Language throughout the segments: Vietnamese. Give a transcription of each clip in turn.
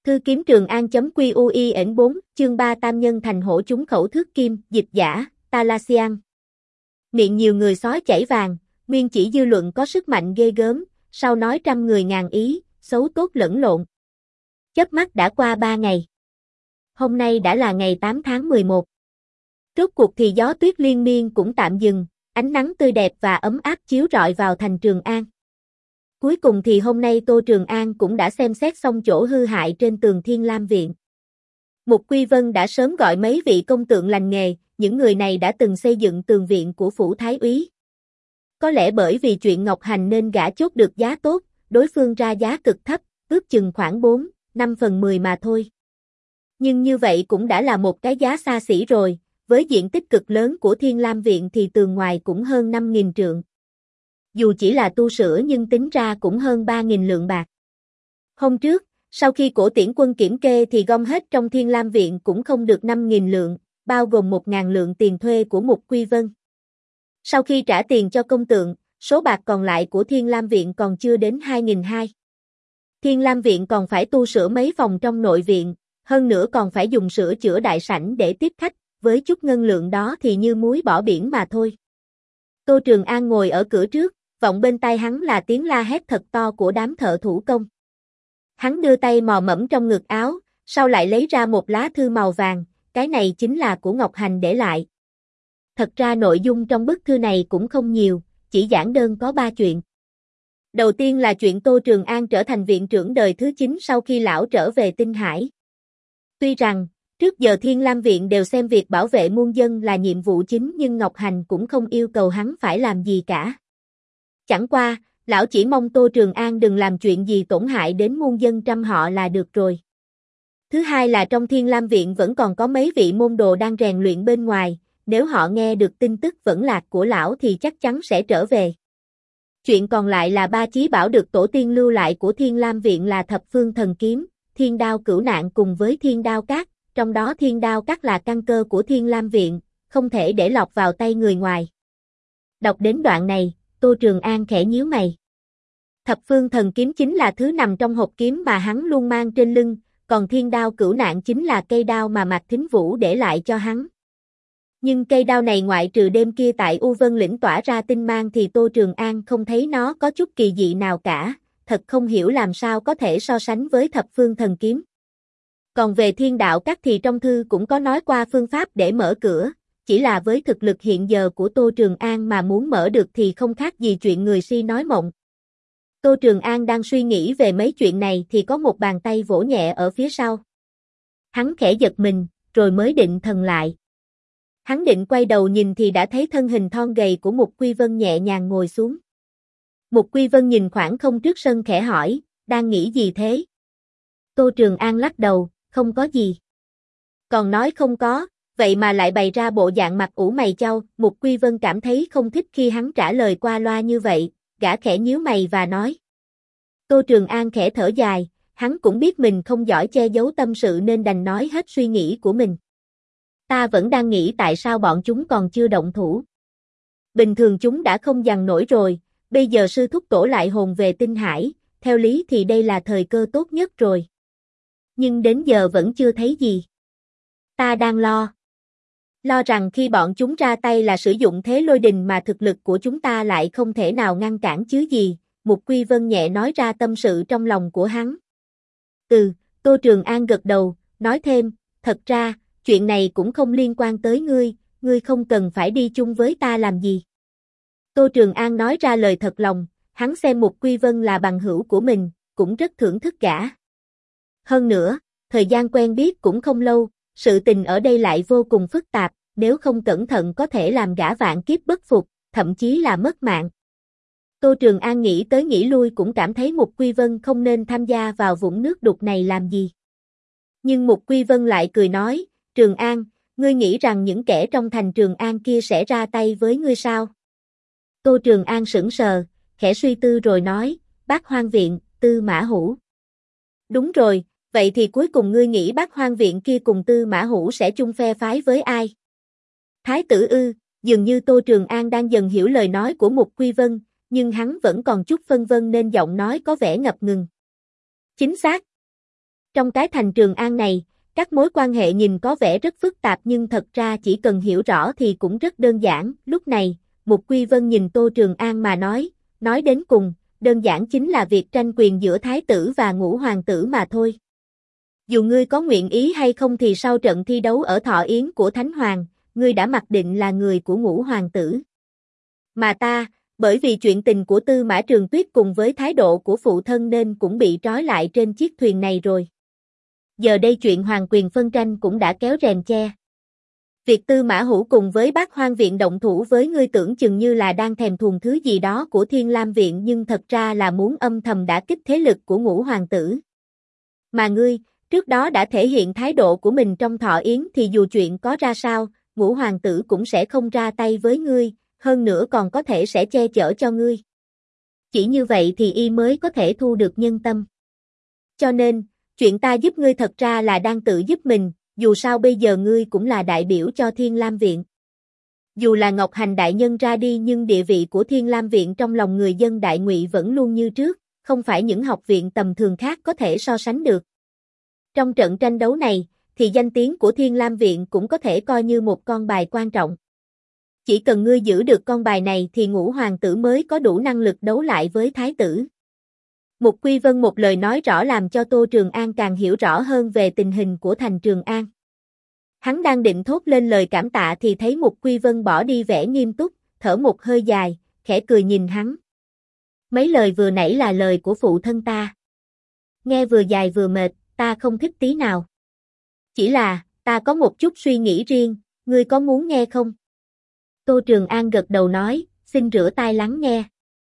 Cư kiếm Trường An.quy 4, chương 3 Tam nhân thành hổ chúng khẩu thước kim, dịch giả, Talasian. Miệng nhiều người sói chảy vàng, nguyên chỉ dư luận có sức mạnh ghê gớm, sau nói trăm người ngàn ý, xấu tốt lẫn lộn. Chớp mắt đã qua 3 ngày. Hôm nay đã là ngày 8 tháng 11. Rốt cuộc thì gió tuyết liên miên cũng tạm dừng, ánh nắng tươi đẹp và ấm áp chiếu rọi vào thành Trường An. Cuối cùng thì hôm nay Tô Trường An cũng đã xem xét xong chỗ hư hại trên tường Thiên Lam Viện. Mục Quy Vân đã sớm gọi mấy vị công tượng lành nghề, những người này đã từng xây dựng tường viện của phủ Thái úy. Có lẽ bởi vì chuyện Ngọc Hành nên gã chốt được giá tốt, đối phương ra giá cực thấp, ước chừng khoảng 4/5 mà thôi. Nhưng như vậy cũng đã là một cái giá xa xỉ rồi, với diện tích cực lớn của Thiên Lam Viện thì tường ngoài cũng hơn 5.000 trượng. Dù chỉ là tu sửa nhưng tính ra cũng hơn 3.000 lượng bạc. Hôm trước, sau khi Cổ Tiễn Quân kiểm kê thì gom hết trong Thiên Lam Viện cũng không được 5.000 lượng, bao gồm 1.000 lượng tiền thuê của Mục Quy Vân. Sau khi trả tiền cho công tượng, số bạc còn lại của Thiên Lam Viện còn chưa đến 2.200. Thiên Lam Viện còn phải tu sửa mấy phòng trong nội viện, hơn nữa còn phải dùng sửa chữa đại sảnh để tiếp khách, với chút ngân lượng đó thì như muối bỏ biển mà thôi. Tô Trường An ngồi ở cửa trước, vọng bên tai hắn là tiếng la hét thật to của đám thợ thủ công. Hắn đưa tay mò mẫm trong ngực áo, sau lại lấy ra một lá thư màu vàng, cái này chính là của Ngọc Hành để lại. Thật ra nội dung trong bức thư này cũng không nhiều, chỉ giản đơn có 3 chuyện. Đầu tiên là chuyện Tô Trường An trở thành viện trưởng đời thứ 9 sau khi lão trở về Tinh Hải. Tuy rằng, trước giờ Thiên Lam Viện đều xem việc bảo vệ muôn dân là nhiệm vụ chính nhưng Ngọc Hành cũng không yêu cầu hắn phải làm gì cả. Chẳng qua, lão chỉ mong Tô Trường An đừng làm chuyện gì tổn hại đến muôn dân trăm họ là được rồi. Thứ hai là trong Thiên Lam Viện vẫn còn có mấy vị môn đồ đang rèn luyện bên ngoài, nếu họ nghe được tin tức vẫn lạc của lão thì chắc chắn sẽ trở về. Chuyện còn lại là 3 chí bảo được tổ tiên lưu lại của Thiên Lam Viện là Thập Phương Thần Kiếm, Thiên Đao Cửu Nạn cùng với Thiên Đao Các, trong đó Thiên Đao Các là căn cơ của Thiên Lam Viện, không thể để lọt vào tay người ngoài. Đọc đến đoạn này, Tô Trường An khẽ nhíu mày. Thập Phương Thần Kiếm chính là thứ nằm trong hộp kiếm mà hắn luôn mang trên lưng, còn Thiên Đao Cửu Nạn chính là cây đao mà Mạc Thính Vũ để lại cho hắn. Nhưng cây đao này ngoại trừ đêm kia tại U Vân Lĩnh tỏa ra tinh mang thì Tô Trường An không thấy nó có chút kỳ dị nào cả, thật không hiểu làm sao có thể so sánh với Thập Phương Thần Kiếm. Còn về Thiên Đạo Các thì trong thư cũng có nói qua phương pháp để mở cửa, chỉ là với thực lực hiện giờ của Tô Trường An mà muốn mở được thì không khác gì chuyện người si nói mộng. Tô Trường An đang suy nghĩ về mấy chuyện này thì có một bàn tay vỗ nhẹ ở phía sau. Hắn khẽ giật mình, rồi mới định thần lại. Hắn định quay đầu nhìn thì đã thấy thân hình thon gầy của Mục Quy Vân nhẹ nhàng ngồi xuống. Mục Quy Vân nhìn khoảng không trước sân khẽ hỏi, đang nghĩ gì thế? Tô Trường An lắc đầu, không có gì. Còn nói không có, vậy mà lại bày ra bộ dạng mặt ủ mày chau, Mục Quy Vân cảm thấy không thích khi hắn trả lời qua loa như vậy, gã khẽ nhíu mày và nói. Tô Trường An khẽ thở dài, hắn cũng biết mình không giỏi che giấu tâm sự nên đành nói hết suy nghĩ của mình. Ta vẫn đang nghĩ tại sao bọn chúng còn chưa động thủ. Bình thường chúng đã không dằn nổi rồi, bây giờ sư thúc tổ lại hồn về Tinh Hải, theo lý thì đây là thời cơ tốt nhất rồi. Nhưng đến giờ vẫn chưa thấy gì. Ta đang lo rằng khi bọn chúng ra tay là sử dụng thế lôi đình mà thực lực của chúng ta lại không thể nào ngăn cản chứ gì, Mục Quy Vân nhẹ nói ra tâm sự trong lòng của hắn. Tô Trường An gật đầu, nói thêm, thật ra, chuyện này cũng không liên quan tới ngươi không cần phải đi chung với ta làm gì. Tô Trường An nói ra lời thật lòng, hắn xem Mục Quy Vân là bằng hữu của mình, cũng rất thưởng thức gã. Hơn nữa, thời gian quen biết cũng không lâu, sự tình ở đây lại vô cùng phức tạp, nếu không cẩn thận có thể làm gã vạn kiếp bất phục, thậm chí là mất mạng. Tô Trường An nghĩ tới nghĩ lui cũng cảm thấy Mục Quy Vân không nên tham gia vào vũng nước đục này làm gì. Nhưng Mục Quy Vân lại cười nói, Trường An, ngươi nghĩ rằng những kẻ trong thành Trường An kia sẽ ra tay với ngươi sao? Tô Trường An sững sờ, khẽ suy tư rồi nói, Bát Hoang Viện, Tư Mã Hữu. Đúng rồi, vậy thì cuối cùng ngươi nghĩ Bát Hoang Viện kia cùng Tư Mã Hữu sẽ chung phe phái với ai? Thái tử ư? Dường như Tô Trường An đang dần hiểu lời nói của Mục Quy Vân, nhưng hắn vẫn còn chút phân vân nên giọng nói có vẻ ngập ngừng. Chính xác. Trong cái thành Trường An này, các mối quan hệ nhìn có vẻ rất phức tạp nhưng thật ra chỉ cần hiểu rõ thì cũng rất đơn giản. Lúc này, Mục Quy Vân nhìn Tô Trường An mà nói đến cùng, đơn giản chính là việc tranh quyền giữa Thái tử và Ngũ Hoàng tử mà thôi. Dù ngươi có nguyện ý hay không thì sau trận thi đấu ở Thọ Yến của Thánh Hoàng, ngươi đã mặc định là người của Ngũ Hoàng tử. Mà ta, bởi vì chuyện tình của Tư Mã Trường Tuyết cùng với thái độ của phụ thân nên cũng bị trói lại trên chiếc thuyền này rồi. Giờ đây chuyện hoàng quyền phân tranh cũng đã kéo rèm che. Việc Tư Mã Hữu cùng với Bác Hoang Viện động thủ với ngươi tưởng chừng như là đang thèm thuồng thứ gì đó của Thiên Lam Viện nhưng thật ra là muốn âm thầm đả kích thế lực của Ngũ Hoàng tử. Mà ngươi, trước đó đã thể hiện thái độ của mình trong Thọ Yến thì dù chuyện có ra sao, Ngũ Hoàng tử cũng sẽ không ra tay với ngươi, hơn nữa còn có thể sẽ che chở cho ngươi. Chỉ như vậy thì y mới có thể thu được nhân tâm. Cho nên, chuyện ta giúp ngươi thật ra là đang tự giúp mình, dù sao bây giờ ngươi cũng là đại biểu cho Thiên Lam Viện. Dù là Ngọc Hành đại nhân ra đi nhưng địa vị của Thiên Lam Viện trong lòng người dân Đại Ngụy vẫn luôn như trước, không phải những học viện tầm thường khác có thể so sánh được. Trong trận tranh đấu này, thì danh tiếng của Thiên Lam Viện cũng có thể coi như một con bài quan trọng. Chỉ cần ngươi giữ được con bài này thì Ngũ Hoàng tử mới có đủ năng lực đấu lại với Thái tử. Mục Quy Vân một lời nói rõ làm cho Tô Trường An càng hiểu rõ hơn về tình hình của thành Trường An. Hắn đang định thốt lên lời cảm tạ thì thấy Mục Quy Vân bỏ đi vẻ nghiêm túc, thở một hơi dài, khẽ cười nhìn hắn. Mấy lời vừa nãy là lời của phụ thân ta. Nghe vừa dài vừa mệt, ta không thích tí nào. Chỉ là, ta có một chút suy nghĩ riêng, ngươi có muốn nghe không? Tô Trường An gật đầu nói, xin rửa tai lắng nghe.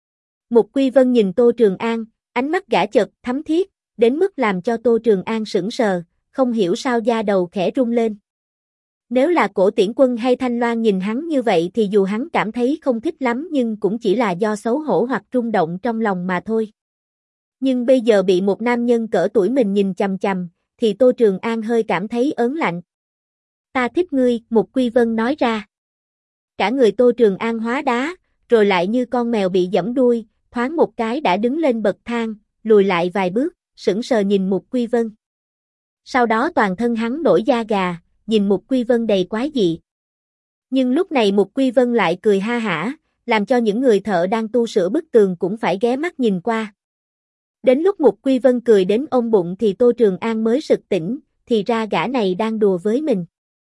Mục Quy Vân nhìn Tô Trường An, ánh mắt gã chợt thắm thiết, đến mức làm cho Tô Trường An sững sờ, không hiểu sao da đầu khẽ rung lên. Nếu là Cổ Tiễn Quân hay Thanh Loan nhìn hắn như vậy thì dù hắn cảm thấy không thích lắm nhưng cũng chỉ là do xấu hổ hoặc rung động trong lòng mà thôi. Nhưng bây giờ bị một nam nhân cỡ tuổi mình nhìn chằm chằm, thì Tô Trường An hơi cảm thấy ớn lạnh. Ta thích ngươi, Mục Quy Vân nói ra. Cả người Tô Trường An hóa đá, rồi lại như con mèo bị giẫm đuôi, thoáng một cái đã đứng lên bậc thang, lùi lại vài bước, sững sờ nhìn Mục Quy Vân. Sau đó toàn thân hắn nổi da gà, nhìn Mục Quy Vân đầy quái dị. Nhưng lúc này Mục Quy Vân lại cười ha hả, làm cho những người thợ đang tu sửa bức tường cũng phải ghé mắt nhìn qua. Đến lúc Mục Quy Vân cười đến ôm bụng thì Tô Trường An mới sực tỉnh, thì ra gã này đang đùa với mình.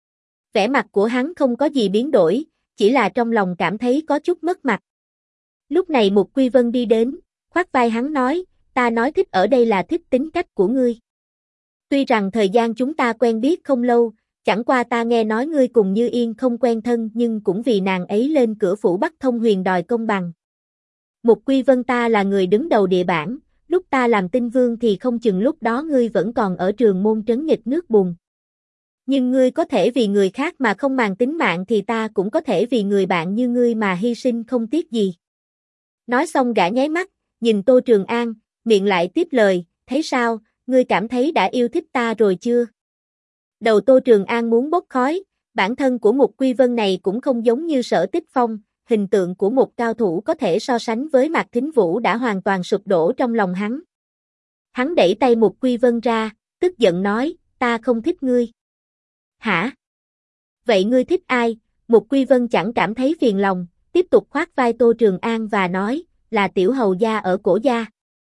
Vẻ mặt của hắn không có gì biến đổi, chỉ là trong lòng cảm thấy có chút mất mặt. Lúc này Mục Quy Vân đi đến, khoác vai hắn nói, ta nói thích ở đây là thích tính cách của ngươi. Tuy rằng thời gian chúng ta quen biết không lâu, chẳng qua ta nghe nói ngươi cùng Như Yên không quen thân nhưng cũng vì nàng ấy lên cửa phủ Bắc Thông Huyền đòi công bằng. Mục Quy Vân ta là người đứng đầu địa bản, lúc ta làm tinh vương thì không chừng lúc đó ngươi vẫn còn ở Trường Môn trấn nghịch nước Bùn. Nhưng ngươi có thể vì người khác mà không màng tính mạng thì ta cũng có thể vì người bạn như ngươi mà hy sinh không tiếc gì. Nói xong gã nháy mắt, nhìn Tô Trường An, miệng lại tiếp lời, thấy sao, ngươi cảm thấy đã yêu thích ta rồi chưa? Đầu Tô Trường An muốn bốc khói, bản thân của Mục Quy Vân này cũng không giống như Sở Tích Phong, hình tượng của một cao thủ có thể so sánh với Mạc Thính Vũ đã hoàn toàn sụp đổ trong lòng hắn. Hắn đẩy tay Mục Quy Vân ra, tức giận nói, ta không thích ngươi. Hả? Vậy ngươi thích ai? Mục Quy Vân chẳng cảm thấy phiền lòng, tiếp tục khoác vai Tô Trường An và nói, là tiểu hầu gia ở Cổ gia.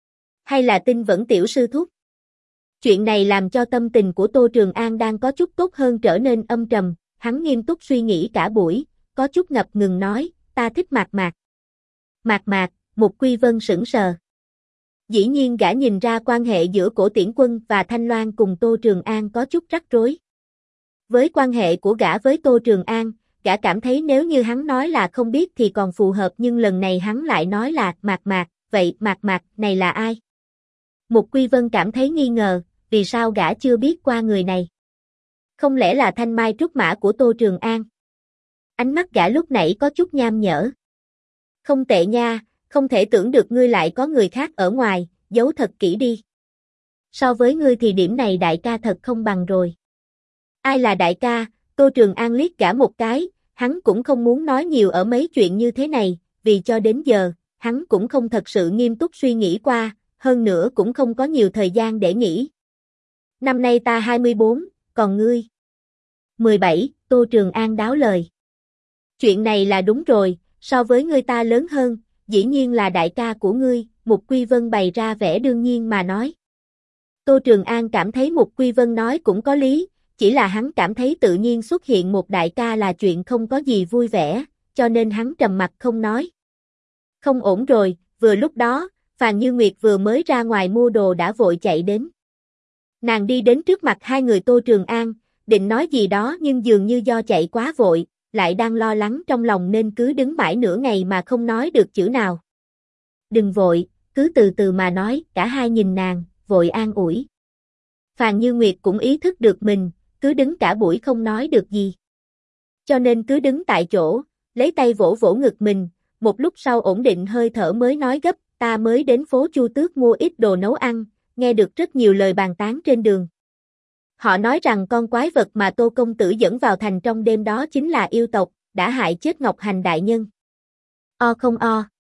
Hay là Tinh Vẫn tiểu sư thúc? Chuyện này làm cho tâm tình của Tô Trường An đang có chút tốt hơn trở nên âm trầm, hắn nghiêm túc suy nghĩ cả buổi, có chút ngập ngừng nói, ta thích Mạc Mạc. Mạc Mạc, Mục Quy Vân sững sờ. Dĩ nhiên gã nhìn ra quan hệ giữa Cổ Tiễn Quân và Thanh Loan cùng Tô Trường An có chút rắc rối. Với quan hệ của gã với Tô Trường An, gã cảm thấy nếu như hắn nói là không biết thì còn phù hợp nhưng lần này hắn lại nói là Mạc Mạc, vậy Mạc Mạc này là ai? Mục Quy Vân cảm thấy nghi ngờ, vì sao gã chưa biết qua người này? Không lẽ là thanh mai trúc mã của Tô Trường An? Ánh mắt gã lúc nãy có chút nham nhở. Không tệ nha, không thể tưởng được ngươi lại có người khác ở ngoài, giấu thật kỹ đi. So với ngươi thì điểm này đại ca thật không bằng rồi. Ai là đại ca? Tô Trường An liếc gã một cái, hắn cũng không muốn nói nhiều ở mấy chuyện như thế này, vì cho đến giờ, hắn cũng không thật sự nghiêm túc suy nghĩ qua, hơn nữa cũng không có nhiều thời gian để nghĩ. Năm nay ta 24, còn ngươi? 17, Tô Trường An đáo lời. Chuyện này là đúng rồi, so với ngươi ta lớn hơn, dĩ nhiên là đại ca của ngươi, Mục Quy Vân bày ra vẻ đương nhiên mà nói. Tô Trường An cảm thấy Mục Quy Vân nói cũng có lý, chỉ là hắn cảm thấy tự nhiên xuất hiện một đại ca là chuyện không có gì vui vẻ, cho nên hắn trầm mặt không nói. Không ổn rồi, vừa lúc đó, Phàn Như Nguyệt vừa mới ra ngoài mua đồ đã vội chạy đến. Nàng đi đến trước mặt hai người Tô Trường An, định nói gì đó nhưng dường như do chạy quá vội, lại đang lo lắng trong lòng nên cứ đứng mãi nửa ngày mà không nói được chữ nào. Đừng vội, cứ từ từ mà nói, cả hai nhìn nàng, vội an ủi. Phàn Như Nguyệt cũng ý thức được mình, cứ đứng cả buổi không nói được gì. Cho nên cứ đứng tại chỗ, lấy tay vỗ vỗ ngực mình, một lúc sau ổn định hơi thở mới nói gấp, ta mới đến phố Chu Tước mua ít đồ nấu ăn, nghe được rất nhiều lời bàn tán trên đường. Họ nói rằng con quái vật mà Tô công tử dẫn vào thành trong đêm đó chính là yêu tộc, đã hại chết Ngọc Hành đại nhân. O không o.